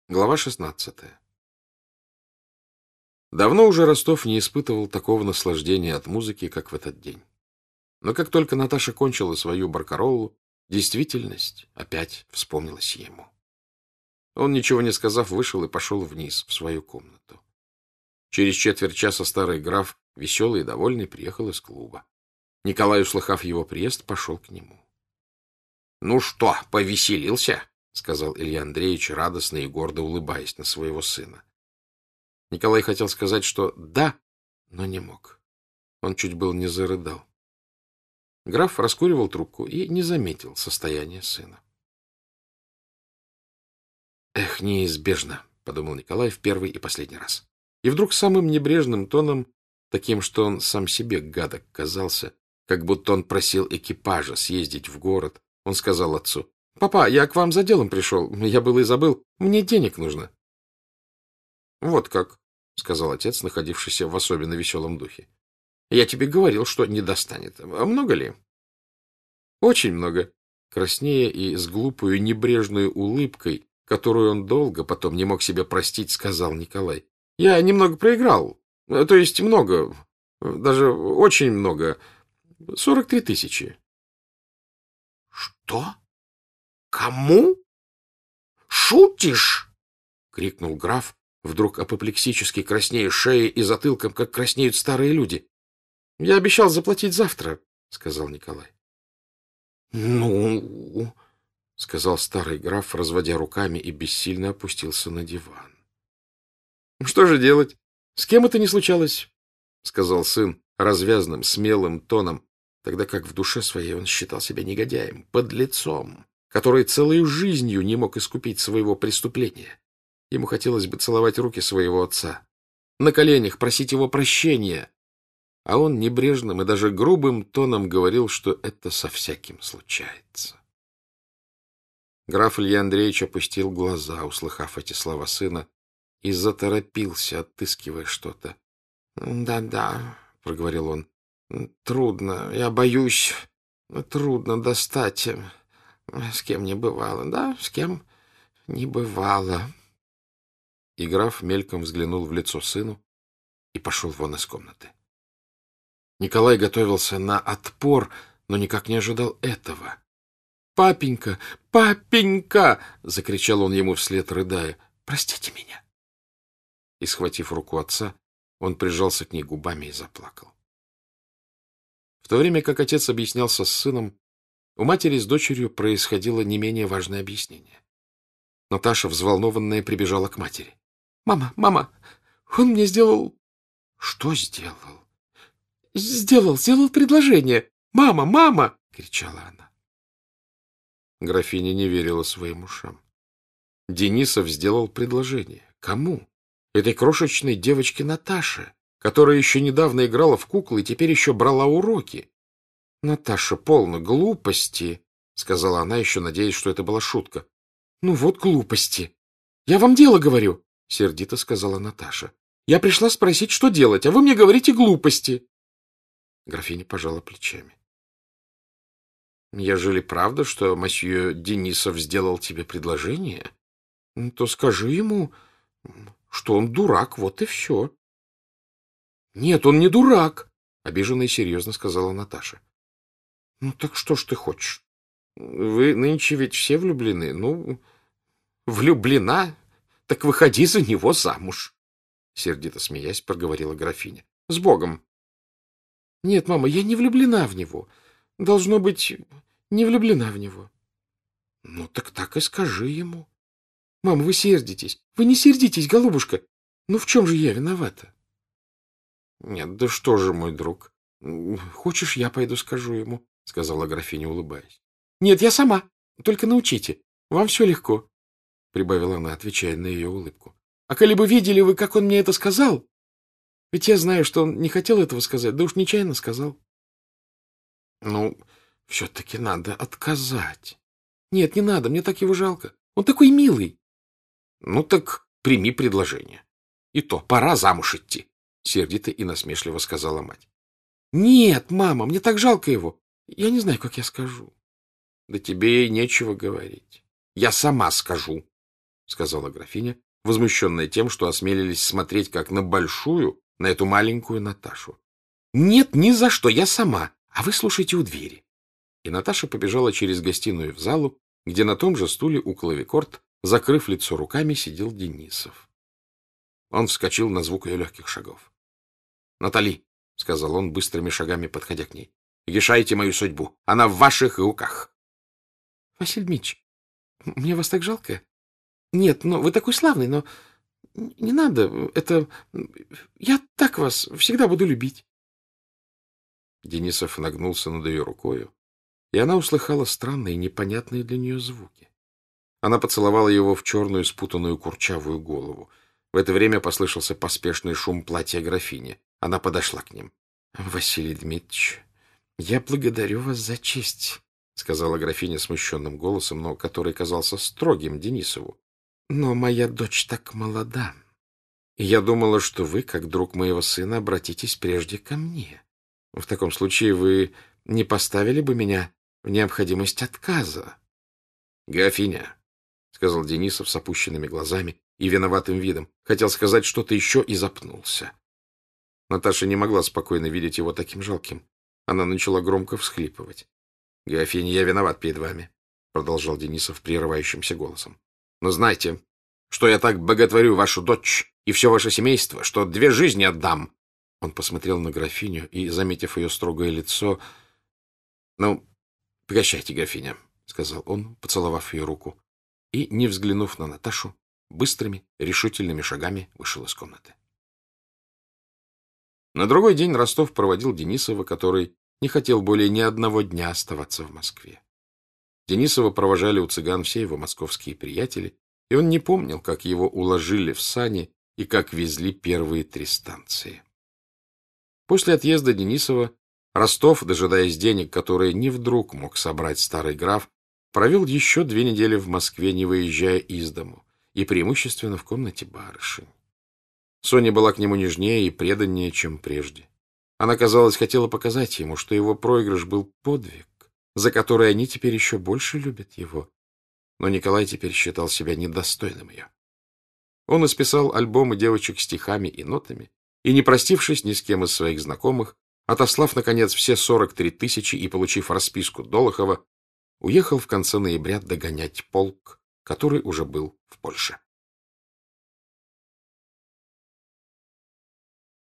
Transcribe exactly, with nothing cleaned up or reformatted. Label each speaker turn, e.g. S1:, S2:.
S1: Глава шестнадцатая. Давно уже Ростов не испытывал такого наслаждения от музыки, как в этот день. Но как только Наташа кончила свою баркароллу, действительность опять вспомнилась ему. Он, ничего не сказав, вышел и пошел вниз, в свою комнату. Через четверть часа старый граф, веселый и довольный, приехал из клуба. Николай, услыхав его приезд, пошел к нему. — Ну что, повеселился? — сказал Илья Андреевич, радостно и гордо улыбаясь на своего сына. Николай хотел сказать, что «да», но не мог. Он чуть было не зарыдал. Граф раскуривал трубку и не заметил состояния сына. «Эх, неизбежно», — подумал Николай в первый и последний раз. И вдруг самым небрежным тоном, таким, что он сам себе гадок казался, как будто он просил экипажа съездить в город, он сказал отцу: «Папа, я к вам за делом пришел. Я было и забыл. Мне денег нужно». «Вот как», — сказал отец, находившийся в особенно веселом духе. «Я тебе говорил, что не достанет. А много ли?» «Очень много». Краснея и с глупой небрежной улыбкой, которую он долго потом не мог себе простить, сказал Николай: «Я немного проиграл. То есть много. Даже очень много. Сорок три тысячи». «Что? Кому? Шутишь?» — крикнул граф, вдруг апоплексически краснея шеей и затылком, как краснеют старые люди. — Я обещал заплатить завтра, — сказал Николай. — Ну, — сказал старый граф, разводя руками, и бессильно опустился на диван. — Что же делать? С кем это не случалось? — сказал сын развязным, смелым тоном, тогда как в душе своей он считал себя негодяем, подлецом, который целой жизнью не мог искупить своего преступления. Ему хотелось бы целовать руки своего отца, на коленях просить его прощения, а он небрежным и даже грубым тоном говорил, что это со всяким случается. Граф Илья Андреевич опустил глаза, услыхав эти слова сына, и заторопился, отыскивая что-то. «Да, — Да-да, — проговорил он, — трудно, я боюсь, трудно достать. С кем не бывало, да, с кем не бывало». И граф мельком взглянул в лицо сыну и пошел вон из комнаты. Николай готовился на отпор, но никак не ожидал этого. «Папенька! Папенька!» — закричал он ему вслед, рыдая. «Простите меня!» И, схватив руку отца, он прижался к ней губами и заплакал. В то время как отец объяснялся с сыном, у матери с дочерью происходило не менее важное объяснение. Наташа, взволнованная, прибежала к матери. «Мама, мама, он мне сделал...» «Что сделал?» «Сделал, сделал предложение. Мама, мама!» — кричала она. Графиня не верила своим ушам. Денисов сделал предложение. Кому? Этой крошечной девочке Наташе, которая еще недавно играла в куклы и теперь еще брала уроки. — Наташа, полно глупости, — сказала она, еще надеясь, что это была шутка. — Ну вот глупости. Я вам дело говорю, — сердито сказала Наташа. — Я пришла спросить, что делать, а вы мне говорите глупости. Графиня пожала плечами. — Ежели правда, что мосье Денисов сделал тебе предложение, то скажи ему, что он дурак, вот и все. — Нет, он не дурак, — обиженно и серьезно сказала Наташа. — Ну так что ж ты хочешь? Вы нынче ведь все влюблены. Ну, влюблена, так выходи за него замуж, — сердито смеясь проговорила графиня. — С Богом! — Нет, мама, я не влюблена в него. Должно быть, не влюблена в него. — Ну так так и скажи ему. — Мама, вы сердитесь. Вы не сердитесь, голубушка. Ну в чем же я виновата? — Нет, да что же, мой друг. Хочешь, я пойду скажу ему, — сказала графиня, улыбаясь. — Нет, я сама. Только научите. Вам все легко, — прибавила она, отвечая на ее улыбку. — А коли бы видели вы, как он мне это сказал... Ведь я знаю, что он не хотел этого сказать, да уж нечаянно сказал. — Ну, все-таки надо отказать. — Нет, не надо, мне так его жалко. Он такой милый. — Ну так прими предложение. И то, пора замуж идти, — сердито и насмешливо сказала мать. — Нет, мама, мне так жалко его. Я не знаю, как я скажу. — Да тебе и нечего говорить. Я сама скажу. — сказала графиня, возмущенная тем, что осмелились смотреть как на большую, на эту маленькую Наташу. — Нет, ни за что, я сама, а вы слушайте у двери. И Наташа побежала через гостиную в залу, где на том же стуле у клавикорд, закрыв лицо руками, сидел Денисов. Он вскочил на звук ее легких шагов. — Натали, — сказал он, быстрыми шагами подходя к ней, — решайте мою судьбу. Она в ваших руках. — Василий Дмитриевич, мне вас так жалко. Нет, ну вы такой славный, но не надо. Это... Я так вас всегда буду любить. Денисов нагнулся над ее рукою, и она услыхала странные, непонятные для нее звуки. Она поцеловала его в черную, спутанную курчавую голову. В это время послышался поспешный шум платья графини. Она подошла к ним. — Василий Дмитриевич, я благодарю вас за честь, — сказала графиня смущенным голосом, но который казался строгим Денисову. — Но моя дочь так молода, и я думала, что вы, как друг моего сына, обратитесь прежде ко мне. В таком случае вы не поставили бы меня в необходимость отказа. — Графиня, — сказал Денисов с опущенными глазами и виноватым видом, хотел сказать что-то еще и запнулся. Наташа не могла спокойно видеть его таким жалким. Она начала громко всхлипывать. — Графиня, я виноват перед вами, — продолжал Денисов прерывающимся голосом. — Но знайте, что я так боготворю вашу дочь и все ваше семейство, что две жизни отдам. Он посмотрел на графиню и, заметив ее строгое лицо, — Ну, прощайте, графиня, — сказал он, поцеловав ее руку, и, не взглянув на Наташу, быстрыми, решительными шагами вышел из комнаты. На другой день Ростов проводил Денисова, который не хотел более ни одного дня оставаться в Москве. Денисова провожали у цыган все его московские приятели, и он не помнил, как его уложили в сани и как везли первые три станции. После отъезда Денисова Ростов, дожидаясь денег, которые не вдруг мог собрать старый граф, провел еще две недели в Москве, не выезжая из дому, и преимущественно в комнате барышень. Соня была к нему нежнее и преданнее, чем прежде. Она, казалось, хотела показать ему, что его проигрыш был подвиг, за который они теперь еще больше любят его. Но Николай теперь считал себя недостойным ее. Он исписал альбомы девочек стихами и нотами, и, не простившись ни с кем из своих знакомых, отослав, наконец, все сорок три тысячи и получив расписку Долохова, уехал в конце ноября догонять полк, который уже был в Польше.